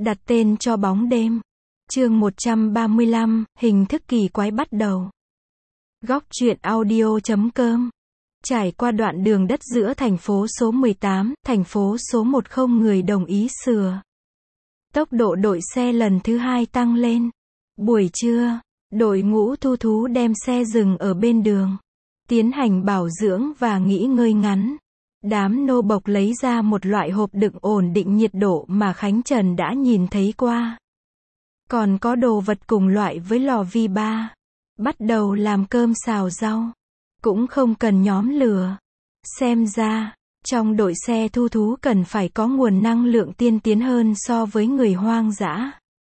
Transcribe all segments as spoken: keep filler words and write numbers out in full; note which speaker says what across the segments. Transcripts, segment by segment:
Speaker 1: Đặt tên cho bóng đêm. Chương một trăm ba mươi lăm, hình thức kỳ quái bắt đầu. Góc truyện audio chấm com. Trải qua đoạn đường đất giữa thành phố số mười tám, thành phố số một không người đồng ý sửa. Tốc độ đội xe lần thứ hai tăng lên. Buổi trưa, đội ngũ thu thú đem xe dừng ở bên đường, tiến hành bảo dưỡng và nghỉ ngơi ngắn. Đám nô bộc lấy ra một loại hộp đựng ổn định nhiệt độ mà Khánh Trần đã nhìn thấy qua. Còn có đồ vật cùng loại với lò vi ba. Bắt đầu làm cơm xào rau. Cũng không cần nhóm lửa. Xem ra, trong đội xe thu thú cần phải có nguồn năng lượng tiên tiến hơn so với người hoang dã.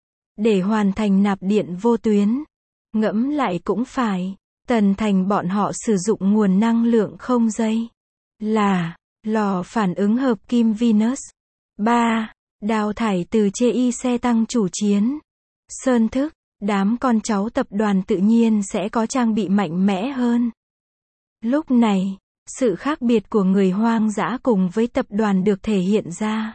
Speaker 1: Để hoàn thành nạp điện vô tuyến. Ngẫm lại cũng phải, Tần Thành bọn họ sử dụng nguồn năng lượng không dây. Là, lò phản ứng hợp kim Venus. ba. Đào thải từ chê y xe tăng chủ chiến. Sơn thức, đám con cháu tập đoàn tự nhiên sẽ có trang bị mạnh mẽ hơn. Lúc này, sự khác biệt của người hoang dã cùng với tập đoàn được thể hiện ra.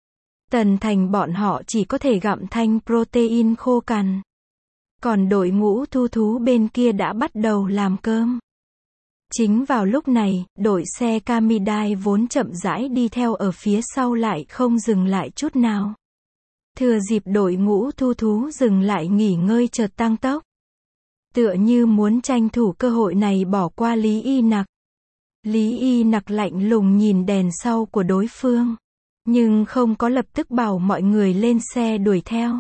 Speaker 1: Tần Thành bọn họ chỉ có thể gặm thanh protein khô cằn. Còn đội ngũ thu thú bên kia đã bắt đầu làm cơm. Chính vào lúc này, đội xe Kamidai vốn chậm rãi đi theo ở phía sau lại không dừng lại chút nào. Thừa dịp đội ngũ thu thú dừng lại nghỉ ngơi chợt tăng tốc. Tựa như muốn tranh thủ cơ hội này bỏ qua Lý Y Nặc. Lý Y Nặc lạnh lùng nhìn đèn sau của đối phương. Nhưng không có lập tức bảo mọi người lên xe đuổi theo.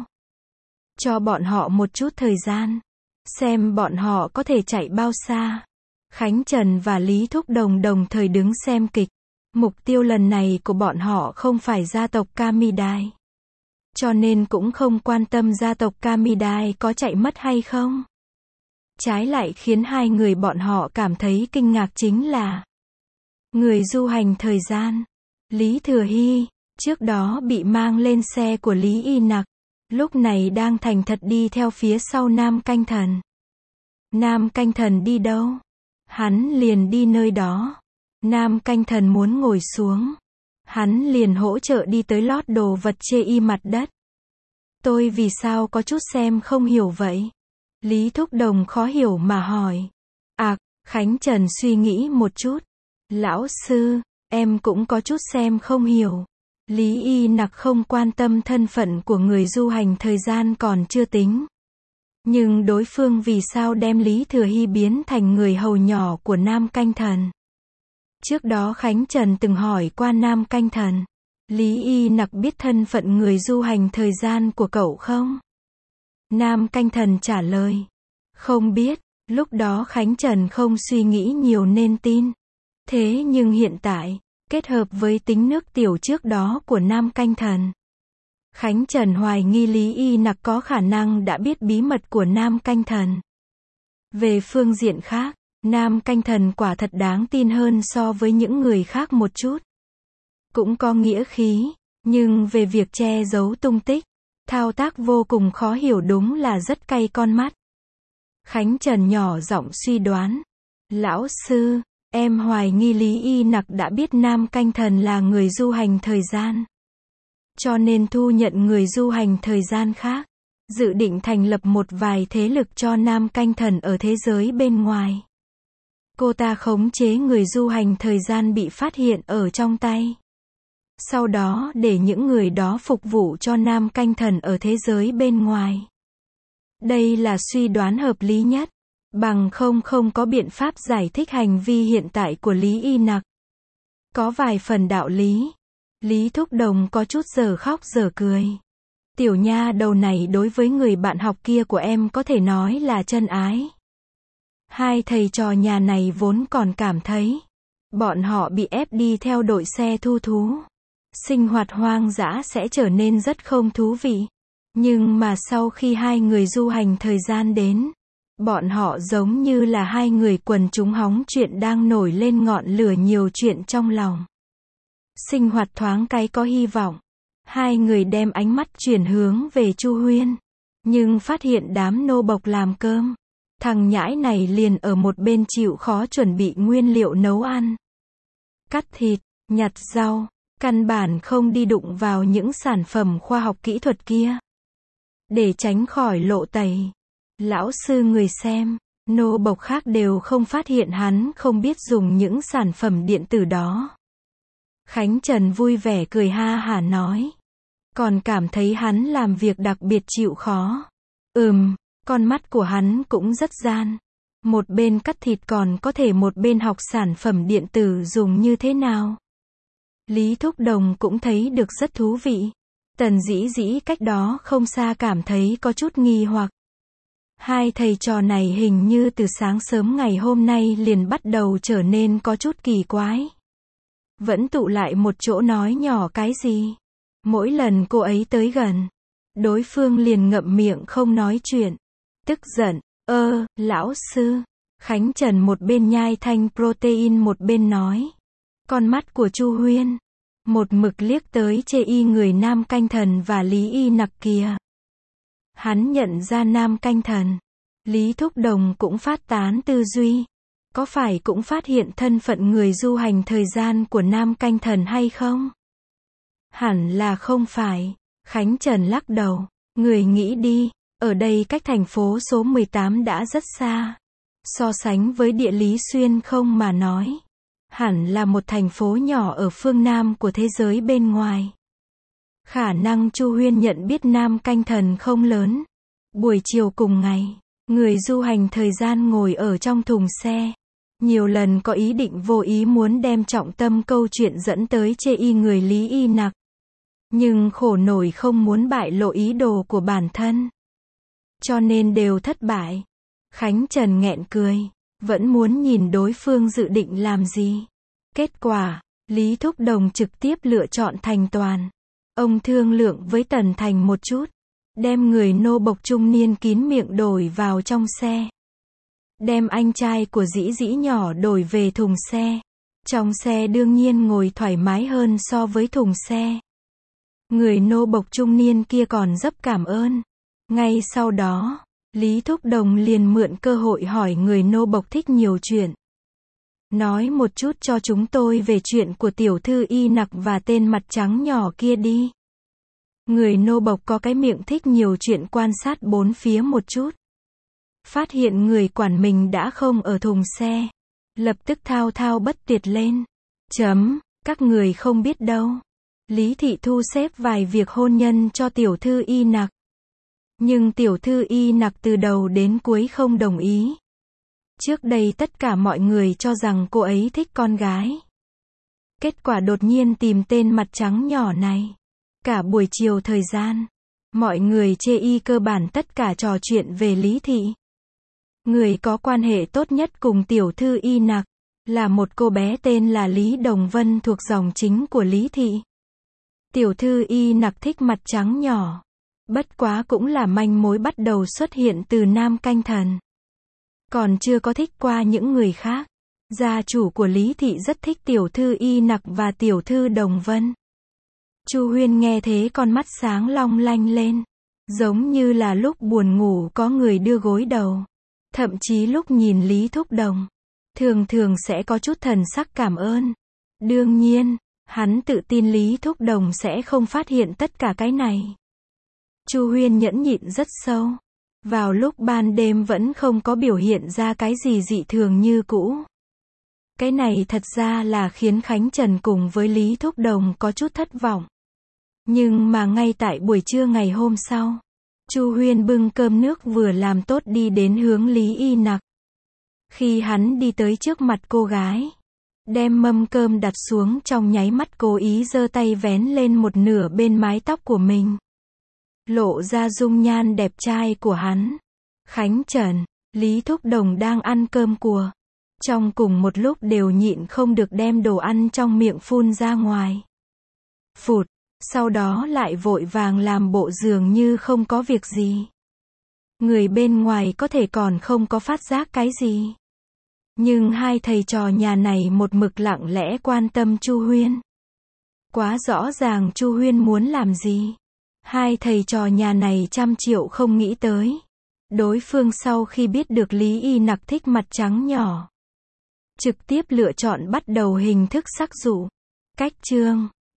Speaker 1: Cho bọn họ một chút thời gian. Xem bọn họ có thể chạy bao xa. Khánh Trần và Lý Thúc Đồng đồng thời đứng xem kịch. Mục tiêu lần này của bọn họ không phải gia tộc Kamidai. Cho nên cũng không quan tâm gia tộc Kamidai có chạy mất hay không. Trái lại khiến hai người bọn họ cảm thấy kinh ngạc chính là người du hành thời gian, Lý Thừa Hy, trước đó bị mang lên xe của Lý Y Nặc, lúc này đang thành thật đi theo phía sau Nam Canh Thần. Nam Canh Thần đi đâu? Hắn liền đi nơi đó. Nam Canh Thần muốn ngồi xuống. Hắn liền hỗ trợ đi tới lót đồ vật chê y mặt đất. Tôi vì sao có chút xem không hiểu vậy? Lý Thúc Đồng khó hiểu mà hỏi. À, Khánh Trần suy nghĩ một chút. Lão sư, em cũng có chút xem không hiểu. Lý Y Nặc không quan tâm thân phận của người du hành thời gian còn chưa tính. Nhưng đối phương vì sao đem Lý Thừa Hy biến thành người hầu nhỏ của Nam Canh Thần? Trước đó Khánh Trần từng hỏi qua Nam Canh Thần. Lý Y Nặc biết thân phận người du hành thời gian của cậu không? Nam Canh Thần trả lời. Không biết, lúc đó Khánh Trần không suy nghĩ nhiều nên tin. Thế nhưng hiện tại, kết hợp với tính nước tiểu trước đó của Nam Canh Thần, Khánh Trần hoài nghi Lý Y Nặc có khả năng đã biết bí mật của Nam Canh Thần. Về phương diện khác, Nam Canh Thần quả thật đáng tin hơn so với những người khác một chút. Cũng có nghĩa khí, nhưng về việc che giấu tung tích, thao tác vô cùng khó hiểu đúng là rất cay con mắt. Khánh Trần nhỏ giọng suy đoán. Lão sư, em hoài nghi Lý Y Nặc đã biết Nam Canh Thần là người du hành thời gian. Cho nên thu nhận người du hành thời gian khác. Dự định thành lập một vài thế lực cho Nam Canh Thần ở thế giới bên ngoài. Cô ta khống chế người du hành thời gian bị phát hiện ở trong tay. Sau đó để những người đó phục vụ cho Nam Canh Thần ở thế giới bên ngoài. Đây là suy đoán hợp lý nhất. Bằng không không có biện pháp giải thích hành vi hiện tại của Lý Y Nặc. Có vài phần đạo lý. Lý Thúc Đồng có chút giờ khóc giờ cười. Tiểu nha đầu này đối với người bạn học kia của em có thể nói là chân ái. Hai thầy trò nhà này vốn còn cảm thấy bọn họ bị ép đi theo đội xe thu thú. Sinh hoạt hoang dã sẽ trở nên rất không thú vị. Nhưng mà sau khi hai người du hành thời gian đến, bọn họ giống như là hai người quần chúng hóng chuyện đang nổi lên ngọn lửa nhiều chuyện trong lòng. Sinh hoạt thoáng cái có hy vọng. Hai người đem ánh mắt chuyển hướng về Chu Huyên. Nhưng phát hiện đám nô bộc làm cơm. Thằng nhãi này liền ở một bên chịu khó chuẩn bị nguyên liệu nấu ăn. Cắt thịt, nhặt rau, Căn bản không đi đụng vào những sản phẩm khoa học kỹ thuật kia. Để tránh khỏi lộ tẩy. Lão sư người xem, nô bộc khác đều không phát hiện hắn không biết dùng những sản phẩm điện tử đó. Khánh Trần vui vẻ cười ha hả nói. Còn cảm thấy hắn làm việc đặc biệt chịu khó. Ừm, con mắt của hắn cũng rất gian. Một bên cắt thịt còn có thể một bên học sản phẩm điện tử dùng như thế nào. Lý Thúc Đồng cũng thấy được rất thú vị. Tần Dĩ Dĩ cách đó không xa cảm thấy có chút nghi hoặc. Hai thầy trò này hình như từ sáng sớm ngày hôm nay liền bắt đầu trở nên có chút kỳ quái. Vẫn tụ lại một chỗ nói nhỏ cái gì. Mỗi lần cô ấy tới gần, đối phương liền ngậm miệng không nói chuyện. Tức giận, ơ, lão sư. Khánh Trần một bên nhai thanh protein một bên nói. Con mắt của Chu Huyên một mực liếc tới chê y người Nam Canh Thần và Lý Y Nặc kia. Hắn nhận ra Nam Canh Thần. Lý Thúc Đồng cũng phát tán tư duy. Có phải cũng phát hiện thân phận người du hành thời gian của Nam Canh Thần hay không? Hẳn là không phải. Khánh Trần lắc đầu. Người nghĩ đi, ở đây cách thành phố số mười tám đã rất xa. So sánh với địa lý xuyên không mà nói. Hẳn là một thành phố nhỏ ở phương Nam của thế giới bên ngoài. Khả năng Chu Huyên nhận biết Nam Canh Thần không lớn. Buổi chiều cùng ngày, người du hành thời gian ngồi ở trong thùng xe. Nhiều lần có ý định vô ý muốn đem trọng tâm câu chuyện dẫn tới chê y người Lý Y Nặc. Nhưng khổ nổi không muốn bại lộ ý đồ của bản thân. Cho nên đều thất bại. Khánh Trần nghẹn cười. Vẫn muốn nhìn đối phương dự định làm gì. Kết quả, Lý Thúc Đồng trực tiếp lựa chọn thành toàn. Ông thương lượng với Tần Thành một chút. Đem người nô bộc trung niên kín miệng đổi vào trong xe. Đem anh trai của Dĩ Dĩ nhỏ đổi về thùng xe. Trong xe đương nhiên ngồi thoải mái hơn so với thùng xe. Người nô bộc trung niên kia còn rất cảm ơn. Ngay sau đó, Lý Thúc Đồng liền mượn cơ hội hỏi người nô bộc thích nhiều chuyện. Nói một chút cho chúng tôi về chuyện của tiểu thư Y Nặc và tên mặt trắng nhỏ kia đi. Người nô bộc có cái miệng thích nhiều chuyện quan sát bốn phía một chút. Phát hiện người quản mình đã không ở thùng xe. Lập tức thao thao bất tuyệt lên. Chấm, các người không biết đâu. Lý Thị thu xếp vài việc hôn nhân cho tiểu thư Y Nặc. Nhưng tiểu thư Y Nặc từ đầu đến cuối không đồng ý. Trước đây tất cả mọi người cho rằng cô ấy thích con gái. Kết quả đột nhiên tìm tên mặt trắng nhỏ này. Cả buổi chiều thời gian, mọi người chê y cơ bản tất cả trò chuyện về Lý Thị. Người có quan hệ tốt nhất cùng tiểu thư Y Nặc, là một cô bé tên là Lý Đồng Vân thuộc dòng chính của Lý Thị. Tiểu thư Y Nặc thích mặt trắng nhỏ. Bất quá cũng là manh mối bắt đầu xuất hiện từ Nam Canh Thần. Còn chưa có thích qua những người khác. Gia chủ của Lý Thị rất thích tiểu thư Y Nặc và tiểu thư Đồng Vân. Chu Huyên nghe thế con mắt sáng long lanh lên. Giống như là lúc buồn ngủ có người đưa gối đầu. Thậm chí lúc nhìn Lý Thúc Đồng, thường thường sẽ có chút thần sắc cảm ơn. Đương nhiên, hắn tự tin Lý Thúc Đồng sẽ không phát hiện tất cả cái này. Chu Huyên nhẫn nhịn rất sâu. Vào lúc ban đêm vẫn không có biểu hiện ra cái gì dị thường như cũ. Cái này thật ra là khiến Khánh Trần cùng với Lý Thúc Đồng có chút thất vọng. Nhưng mà ngay tại buổi trưa ngày hôm sau, Chu Huyên bưng cơm nước vừa làm tốt đi đến hướng Lý Y Nặc. Khi hắn đi tới trước mặt cô gái, đem mâm cơm đặt xuống trong nháy mắt cố ý giơ tay vén lên một nửa bên mái tóc của mình. Lộ ra dung nhan đẹp trai của hắn. Khánh Trần, Lý Thúc Đồng đang ăn cơm cua. Trong cùng một lúc đều nhịn không được đem đồ ăn trong miệng phun ra ngoài. Phụt, sau đó lại vội vàng làm bộ dường như không có việc gì. Người bên ngoài có thể còn không có phát giác cái gì. Nhưng hai thầy trò nhà này một mực lặng lẽ quan tâm Chu Huyên. Quá rõ ràng Chu Huyên muốn làm gì. Hai thầy trò nhà này trăm triệu không nghĩ tới. Đối phương sau khi biết được Lý Y Nặc thích mặt trắng nhỏ, trực tiếp lựa chọn bắt đầu hình thức sắc dụ. Cách chương